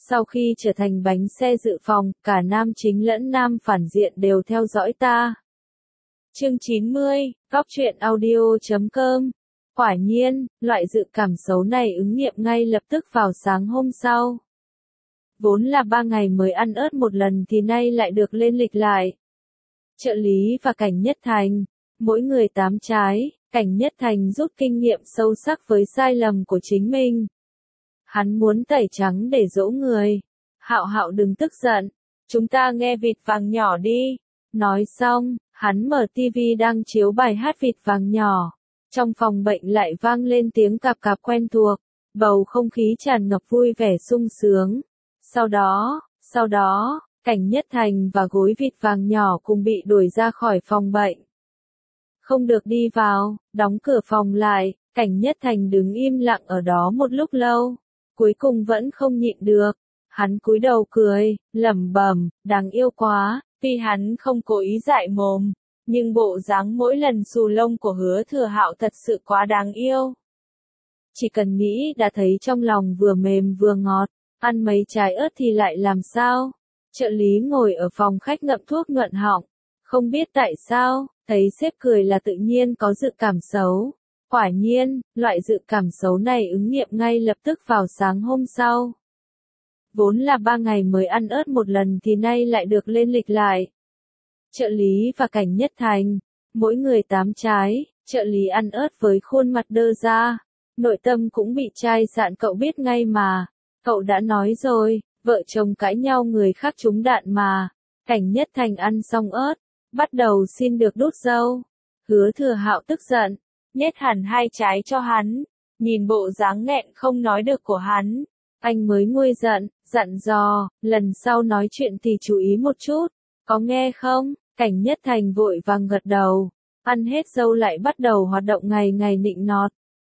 Sau khi trở thành bánh xe dự phòng, cả nam chính lẫn nam phản diện đều theo dõi ta. Chương 90, Góc truyện audio.com. Quả nhiên, loại dự cảm xấu này ứng nghiệm ngay lập tức vào sáng hôm sau. Vốn là 3 ngày mới ăn ớt một lần thì nay lại được lên lịch lại. Trợ lý và Cảnh Nhất Thành, mỗi người 8 trái, Cảnh Nhất Thành rút kinh nghiệm sâu sắc với sai lầm của chính mình. Hắn muốn tẩy trắng để dỗ người. Hạo Hạo đừng tức giận, chúng ta nghe vịt vàng nhỏ đi. Nói xong, hắn mở tivi đang chiếu bài hát vịt vàng nhỏ. Trong phòng bệnh lại vang lên tiếng cạp cạp quen thuộc, bầu không khí tràn ngập vui vẻ sung sướng. Sau đó, Cảnh Nhất Thành và gối vịt vàng nhỏ cùng bị đuổi ra khỏi phòng bệnh. Không được đi vào, đóng cửa phòng lại, Cảnh Nhất Thành đứng im lặng ở đó một lúc lâu. Cuối cùng vẫn không nhịn được. Hắn cúi đầu cười, lẩm bẩm, đáng yêu quá. Tuy hắn không cố ý dại mồm, nhưng bộ dáng mỗi lần xù lông của Hứa Thừa Hạo thật sự quá đáng yêu. Chỉ cần nghĩ đã thấy trong lòng vừa mềm vừa ngọt, ăn mấy trái ớt thì lại làm sao? Trợ lý ngồi ở phòng khách ngậm thuốc nhuận họng, không biết tại sao, thấy sếp cười là tự nhiên có dự cảm xấu. Quả nhiên, loại dự cảm xấu này ứng nghiệm ngay lập tức vào sáng hôm sau. Vốn là 3 ngày mới ăn ớt một lần thì nay lại được lên lịch lại. Trợ lý và Cảnh Nhất Thành, mỗi người 8 trái, trợ lý ăn ớt với khuôn mặt đơ ra. Nội tâm cũng bị chai sạn, cậu biết ngay mà. Cậu đã nói rồi, vợ chồng cãi nhau người khác trúng đạn mà. Cảnh Nhất Thành ăn xong ớt, bắt đầu xin được đút dâu. Hứa Thừa Hạo tức giận, nhét hẳn 2 trái cho hắn. Nhìn bộ dáng nghẹn không nói được của hắn, anh mới nguôi giận, dặn dò, lần sau nói chuyện thì chú ý một chút, có nghe không? Cảnh Nhất Thành vội vàng gật đầu, ăn hết dâu lại bắt đầu hoạt động ngày ngày nịnh nọt.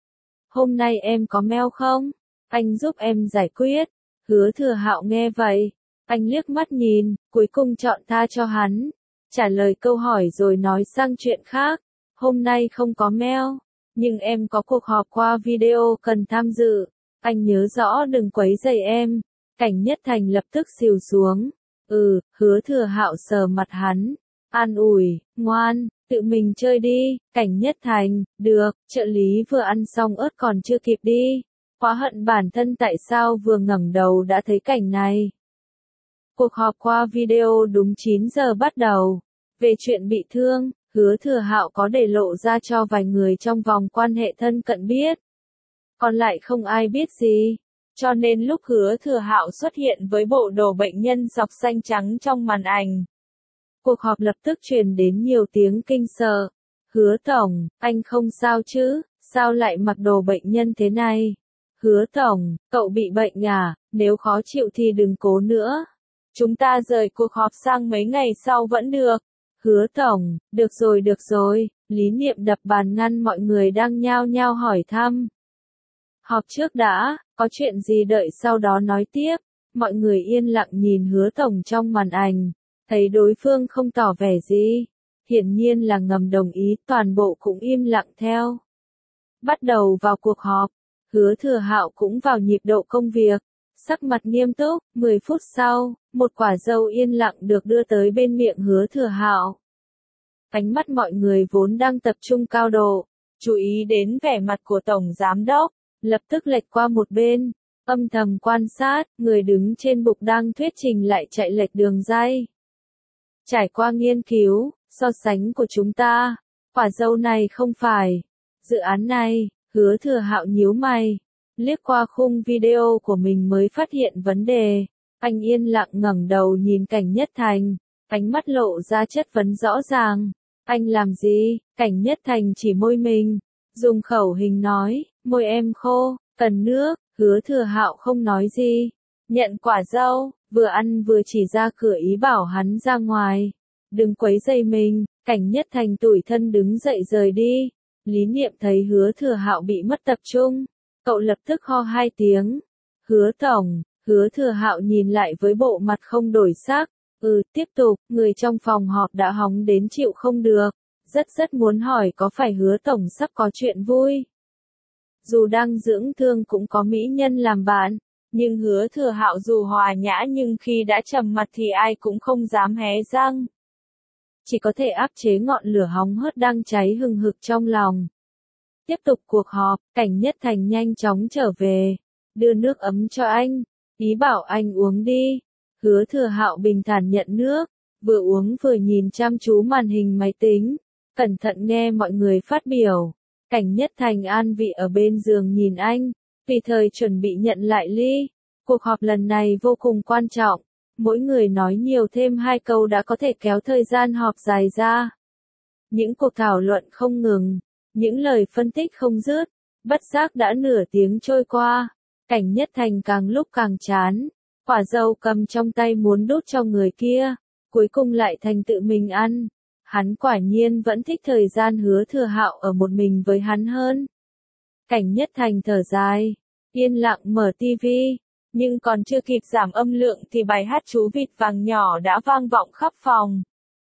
Hôm nay em có mail không? Anh giúp em giải quyết. Hứa Thừa Hạo nghe vậy, anh liếc mắt nhìn, cuối cùng chọn tha cho hắn. Trả lời câu hỏi rồi nói sang chuyện khác. Hôm nay không có mail, nhưng em có cuộc họp qua video cần tham dự. Anh nhớ rõ đừng quấy rầy em. Cảnh Nhất Thành lập tức xìu xuống. Hứa Thừa Hạo sờ mặt hắn, an ủi, ngoan, tự mình chơi đi. Cảnh Nhất Thành, được. Trợ lý vừa ăn xong ớt còn chưa kịp đi, quá hận bản thân tại sao vừa ngẩng đầu đã thấy cảnh này. Cuộc họp qua video đúng 9 giờ bắt đầu. Về chuyện bị thương, Hứa Thừa Hạo có để lộ ra cho vài người trong vòng quan hệ thân cận biết. Còn lại không ai biết gì. Cho nên lúc Hứa Thừa Hạo xuất hiện với bộ đồ bệnh nhân sọc xanh trắng trong màn ảnh, cuộc họp lập tức truyền đến nhiều tiếng kinh sợ. Hứa Tổng, anh không sao chứ? Sao lại mặc đồ bệnh nhân thế này? Hứa Tổng, cậu bị bệnh à? Nếu khó chịu thì đừng cố nữa. Chúng ta rời cuộc họp sang mấy ngày sau vẫn được. Hứa Tổng, được rồi. Lý Niệm đập bàn ngăn mọi người đang nhao nhao hỏi thăm. Họp trước đã, có chuyện gì đợi sau đó nói tiếp. Mọi người yên lặng nhìn Hứa Tổng trong màn ảnh, thấy đối phương không tỏ vẻ gì, hiển nhiên là ngầm đồng ý, toàn bộ cũng im lặng theo. Bắt đầu vào cuộc họp, Hứa Thừa Hạo cũng vào nhịp độ công việc, sắc mặt nghiêm túc. 10 phút sau, một quả dâu yên lặng được đưa tới bên miệng Hứa Thừa Hạo. Ánh mắt mọi người vốn đang tập trung cao độ, chú ý đến vẻ mặt của Tổng Giám Đốc, lập tức lệch qua một bên, âm thầm quan sát, người đứng trên bục đang thuyết trình lại chạy lệch đường ray. Trải qua nghiên cứu, so sánh của chúng ta, quả dâu này không phải. Dự án này, Hứa Thừa Hạo nhíu mày, liếc qua khung video của mình mới phát hiện vấn đề. Anh yên lặng ngẩng đầu nhìn Cảnh Nhất Thành, ánh mắt lộ ra chất vấn rõ ràng. Anh làm gì? Cảnh Nhất Thành chỉ môi mình, dùng khẩu hình nói, môi em khô, cần nước. Hứa Thừa Hạo không nói gì, nhận quả dâu, vừa ăn vừa chỉ ra cửa ý bảo hắn ra ngoài. Đừng quấy rầy mình. Cảnh Nhất Thành tủi thân đứng dậy rời đi. Lý Niệm thấy Hứa Thừa Hạo bị mất tập trung, cậu lập tức ho 2 tiếng. Hứa Tổng. Hứa Thừa Hạo nhìn lại với bộ mặt không đổi sắc. Tiếp tục. Người trong phòng họp đã hóng đến chịu không được, rất muốn hỏi có phải Hứa Tổng sắp có chuyện vui. Dù đang dưỡng thương cũng có mỹ nhân làm bạn, Nhưng Hứa Thừa Hạo dù hòa nhã nhưng khi đã trầm mặt thì ai cũng không dám hé răng. Chỉ có thể áp chế ngọn lửa hóng hớt đang cháy hừng hực trong lòng. Tiếp tục cuộc họp, Cảnh Nhất Thành nhanh chóng trở về, đưa nước ấm cho anh, ý bảo anh uống đi. Hứa Thừa Hạo bình thản nhận nước, vừa uống vừa nhìn chăm chú màn hình máy tính, cẩn thận nghe mọi người phát biểu. Cảnh Nhất Thành an vị ở bên giường nhìn anh, tùy thời chuẩn bị nhận lại ly. Cuộc họp lần này vô cùng quan trọng, mỗi người nói nhiều thêm 2 câu đã có thể kéo thời gian họp dài ra. Những cuộc thảo luận không ngừng, những lời phân tích không dứt, bất giác đã nửa tiếng trôi qua. Cảnh Nhất Thành càng lúc càng chán, quả dâu cầm trong tay muốn đút cho người kia, cuối cùng lại thành tự mình ăn. Hắn quả nhiên vẫn thích thời gian Hứa Thừa Hạo ở một mình với hắn hơn. Cảnh Nhất Thành thở dài, yên lặng mở tivi, nhưng còn chưa kịp giảm âm lượng thì bài hát chú vịt vàng nhỏ đã vang vọng khắp phòng.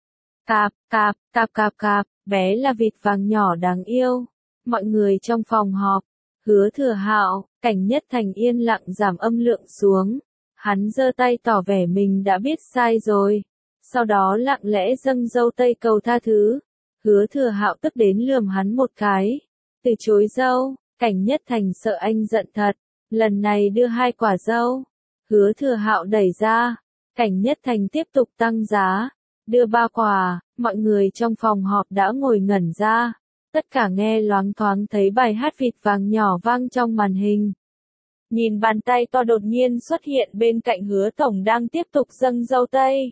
Cạp, cạp, cạp cạp cạp, bé là vịt vàng nhỏ đáng yêu. Mọi người trong phòng họp, Hứa Thừa Hạo, Cảnh Nhất Thành yên lặng giảm âm lượng xuống. Hắn giơ tay tỏ vẻ mình đã biết sai rồi. Sau đó lặng lẽ dâng dâu tây cầu tha thứ. Hứa Thừa Hạo tức đến lườm hắn một cái. Từ chối dâu, Cảnh Nhất Thành sợ anh giận thật. Lần này đưa 2 quả dâu. Hứa Thừa Hạo đẩy ra. Cảnh Nhất Thành tiếp tục tăng giá. Đưa 3 quả, mọi người trong phòng họp đã ngồi ngẩn ra. Tất cả nghe loáng thoáng thấy bài hát vịt vàng nhỏ vang trong màn hình. Nhìn bàn tay to đột nhiên xuất hiện bên cạnh Hứa Tổng đang tiếp tục dâng dâu tây.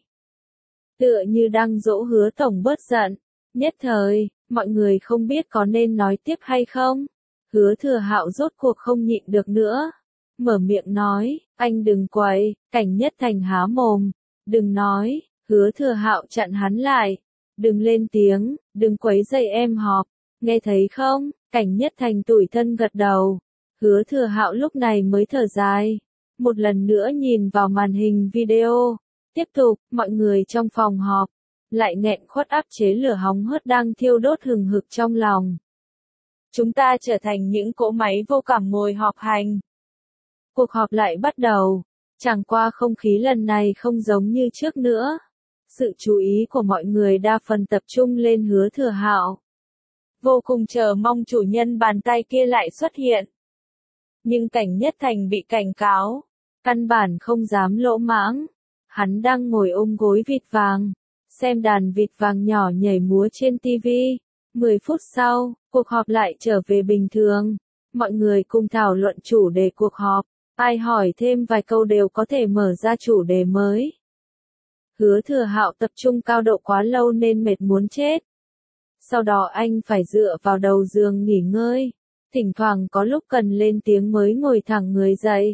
Tựa như đang dỗ Hứa Tổng bớt giận. Nhất thời, mọi người không biết có nên nói tiếp hay không. Hứa Thừa Hạo rốt cuộc không nhịn được nữa. Mở miệng nói, anh đừng quậy. Cảnh Nhất Thành há mồm. Đừng nói. Hứa Thừa Hạo chặn hắn lại. Đừng lên tiếng, đừng quấy rầy em họp. Nghe thấy không? Cảnh Nhất Thành tủi thân gật đầu. Hứa Thừa Hạo lúc này mới thở dài. Một lần nữa nhìn vào màn hình video. Tiếp tục, mọi người trong phòng họp. Lại nghẹn khuất áp chế lửa hóng hớt đang thiêu đốt hừng hực trong lòng. Chúng ta trở thành những cỗ máy vô cảm ngồi họp hành. Cuộc họp lại bắt đầu. Chẳng qua không khí lần này không giống như trước nữa. Sự chú ý của mọi người đa phần tập trung lên Hứa Thừa Hạo. Vô cùng chờ mong chủ nhân bàn tay kia lại xuất hiện. Nhưng Cảnh Nhất Thành bị cảnh cáo. Căn bản không dám lỗ mãng. Hắn đang ngồi ôm gối vịt vàng. Xem đàn vịt vàng nhỏ nhảy múa trên tivi. 10 phút sau, cuộc họp lại trở về bình thường. Mọi người cùng thảo luận chủ đề cuộc họp. Ai hỏi thêm vài câu đều có thể mở ra chủ đề mới. Hứa Thừa Hạo tập trung cao độ quá lâu nên mệt muốn chết. Sau đó anh phải dựa vào đầu giường nghỉ ngơi. Thỉnh thoảng có lúc cần lên tiếng mới ngồi thẳng người dậy.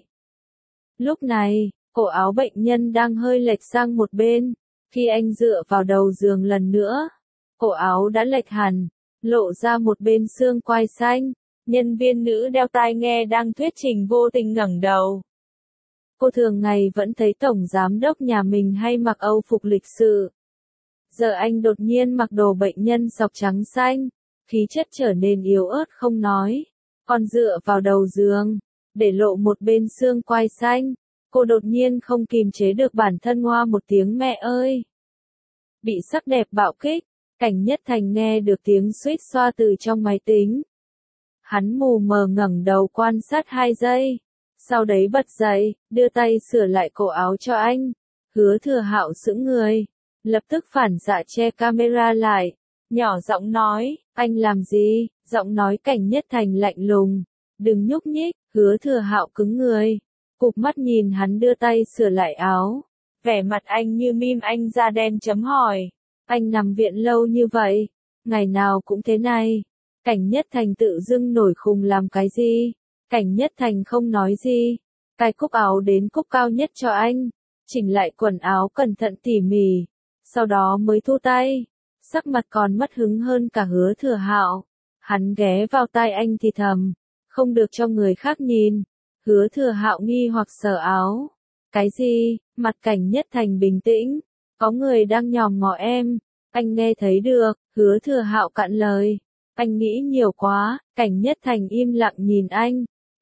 Lúc này, cổ áo bệnh nhân đang hơi lệch sang một bên. Khi anh dựa vào đầu giường lần nữa, cổ áo đã lệch hẳn, lộ ra một bên xương quai xanh. Nhân viên nữ đeo tai nghe đang thuyết trình vô tình ngẩng đầu. Cô thường ngày vẫn thấy tổng giám đốc nhà mình hay mặc âu phục lịch sự. Giờ anh đột nhiên mặc đồ bệnh nhân sọc trắng xanh, khí chất trở nên yếu ớt không nói, còn dựa vào đầu giường, để lộ một bên xương quai xanh. Cô đột nhiên không kìm chế được bản thân ngoa một tiếng mẹ ơi. Bị sắc đẹp bạo kích, Cảnh Nhất Thành nghe được tiếng suýt xoa từ trong máy tính. Hắn mù mờ ngẩng đầu quan sát 2 giây. Sau đấy bật dậy, đưa tay sửa lại cổ áo cho anh. Hứa Thừa Hạo sững người, lập tức phản xạ che camera lại. Nhỏ giọng nói, anh làm gì? Giọng nói Cảnh Nhất Thành lạnh lùng. Đừng nhúc nhích. Hứa Thừa Hạo cứng người, cụp mắt nhìn hắn đưa tay sửa lại áo. Vẻ mặt anh như meme anh da đen chấm hỏi. Anh nằm viện lâu như vậy, ngày nào cũng thế này. Cảnh Nhất Thành tự dưng nổi khùng làm cái gì? Cảnh Nhất Thành không nói gì. Cài cúc áo đến cúc cao nhất cho anh. Chỉnh lại quần áo cẩn thận tỉ mỉ. Sau đó mới thu tay. Sắc mặt còn mất hứng hơn cả Hứa Thừa Hạo. Hắn ghé vào tai anh thì thầm. Không được cho người khác nhìn. Hứa Thừa Hạo nghi hoặc sờ áo. Cái gì? Mặt Cảnh Nhất Thành bình tĩnh. Có người đang nhòm ngó em. Anh nghe thấy được. Hứa Thừa Hạo cạn lời. Anh nghĩ nhiều quá. Cảnh Nhất Thành im lặng nhìn anh.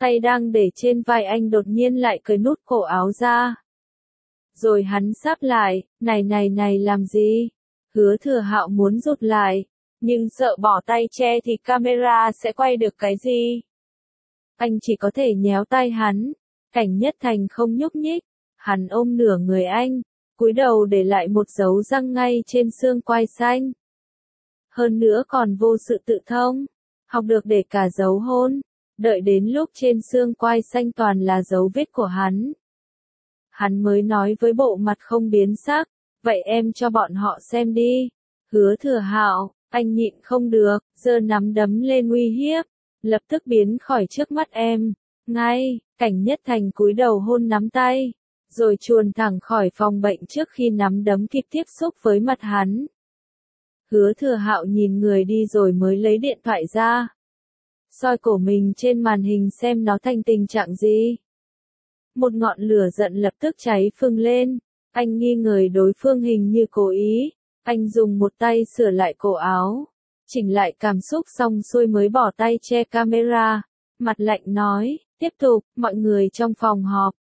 Tay đang để trên vai anh đột nhiên lại cởi nút cổ áo ra. Rồi hắn sáp lại, này làm gì? Hứa Thừa Hạo muốn rụt lại, nhưng sợ bỏ tay che thì camera sẽ quay được cái gì. Anh chỉ có thể nhéo tay hắn. Cảnh Nhất Thành không nhúc nhích, hắn ôm nửa người anh, cúi đầu để lại một dấu răng ngay trên xương quai xanh. Hơn nữa còn vô sự tự thông, học được để cả dấu hôn, đợi đến lúc trên xương quai xanh toàn là dấu vết của hắn. Hắn mới nói với bộ mặt không biến sắc, vậy em cho bọn họ xem đi. Hứa Thừa Hạo, anh nhịn không được, giơ nắm đấm lên uy hiếp, lập tức biến khỏi trước mắt em. Ngay, Cảnh Nhất Thành cúi đầu hôn nắm tay, rồi chuồn thẳng khỏi phòng bệnh trước khi nắm đấm kịp tiếp xúc với mặt hắn. Hứa Thừa Hạo nhìn người đi rồi mới lấy điện thoại ra, soi cổ mình trên màn hình xem nó thành tình trạng gì. Một ngọn lửa giận lập tức cháy phừng lên, anh nghi ngờ đối phương hình như cố ý, anh dùng một tay sửa lại cổ áo, chỉnh lại cảm xúc xong xuôi mới bỏ tay che camera, mặt lạnh nói, tiếp tục, mọi người trong phòng họp,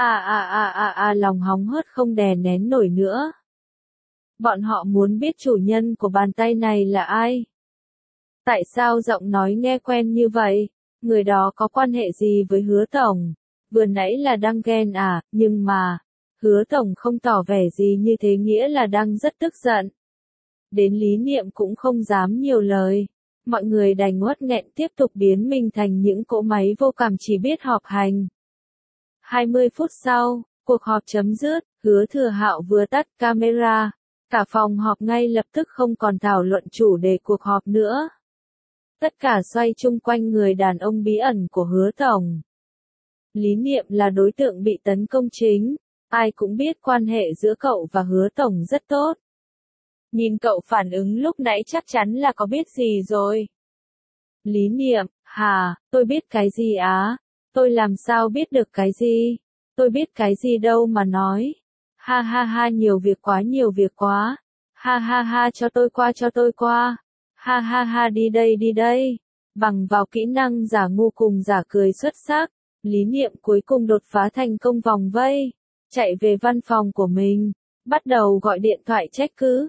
lòng hóng hớt không đè nén nổi nữa. Bọn họ muốn biết chủ nhân của bàn tay này là ai. Tại sao giọng nói nghe quen như vậy? Người đó có quan hệ gì với Hứa Tổng? Vừa nãy là đang ghen à, nhưng mà, Hứa Tổng không tỏ vẻ gì như thế nghĩa là đang rất tức giận. Đến Lý Niệm cũng không dám nhiều lời. Mọi người đành uất nghẹn tiếp tục biến mình thành những cỗ máy vô cảm chỉ biết họp hành. 20 phút sau, cuộc họp chấm dứt, Hứa Thừa Hạo vừa tắt camera. Cả phòng họp ngay lập tức không còn thảo luận chủ đề cuộc họp nữa. Tất cả xoay chung quanh người đàn ông bí ẩn của Hứa Tổng. Lý Niệm là đối tượng bị tấn công chính, ai cũng biết quan hệ giữa cậu và Hứa Tổng rất tốt. Nhìn cậu phản ứng lúc nãy chắc chắn là có biết gì rồi. Lý Niệm, tôi biết cái gì á? Tôi làm sao biết được cái gì? Tôi biết cái gì đâu mà nói. Ha, nhiều việc quá. Ha, cho tôi qua. Ha, đi đây. Bằng vào kỹ năng giả ngu cùng giả cười xuất sắc, Lý Niệm cuối cùng đột phá thành công vòng vây, chạy về văn phòng của mình, bắt đầu gọi điện thoại trách cứ.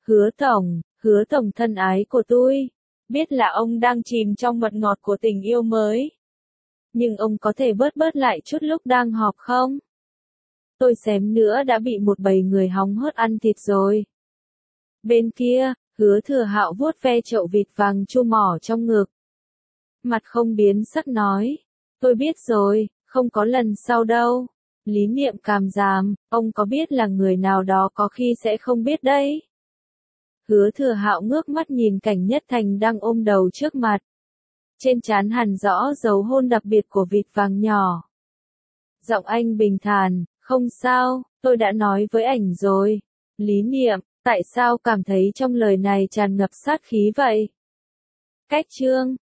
Hứa Tổng thân ái của tôi, biết là ông đang chìm trong mật ngọt của tình yêu mới. Nhưng ông có thể bớt lại chút lúc đang họp không? Tôi xém nữa đã bị một bầy người hóng hớt ăn thịt rồi. Bên kia, Hứa Thừa Hạo vuốt ve chậu vịt vàng chu mỏ trong ngực. Mặt không biến sắc nói, tôi biết rồi, không có lần sau đâu. Lý Niệm cảm giảm, ông có biết là người nào đó có khi sẽ không biết đấy. Hứa Thừa Hạo ngước mắt nhìn Cảnh Nhất Thành đang ôm đầu trước mặt. Trên trán hằn rõ dấu hôn đặc biệt của vịt vàng nhỏ. Giọng anh bình thản, không sao, tôi đã nói với ảnh rồi. Lý Niệm, tại sao cảm thấy trong lời này tràn ngập sát khí vậy? Cách chương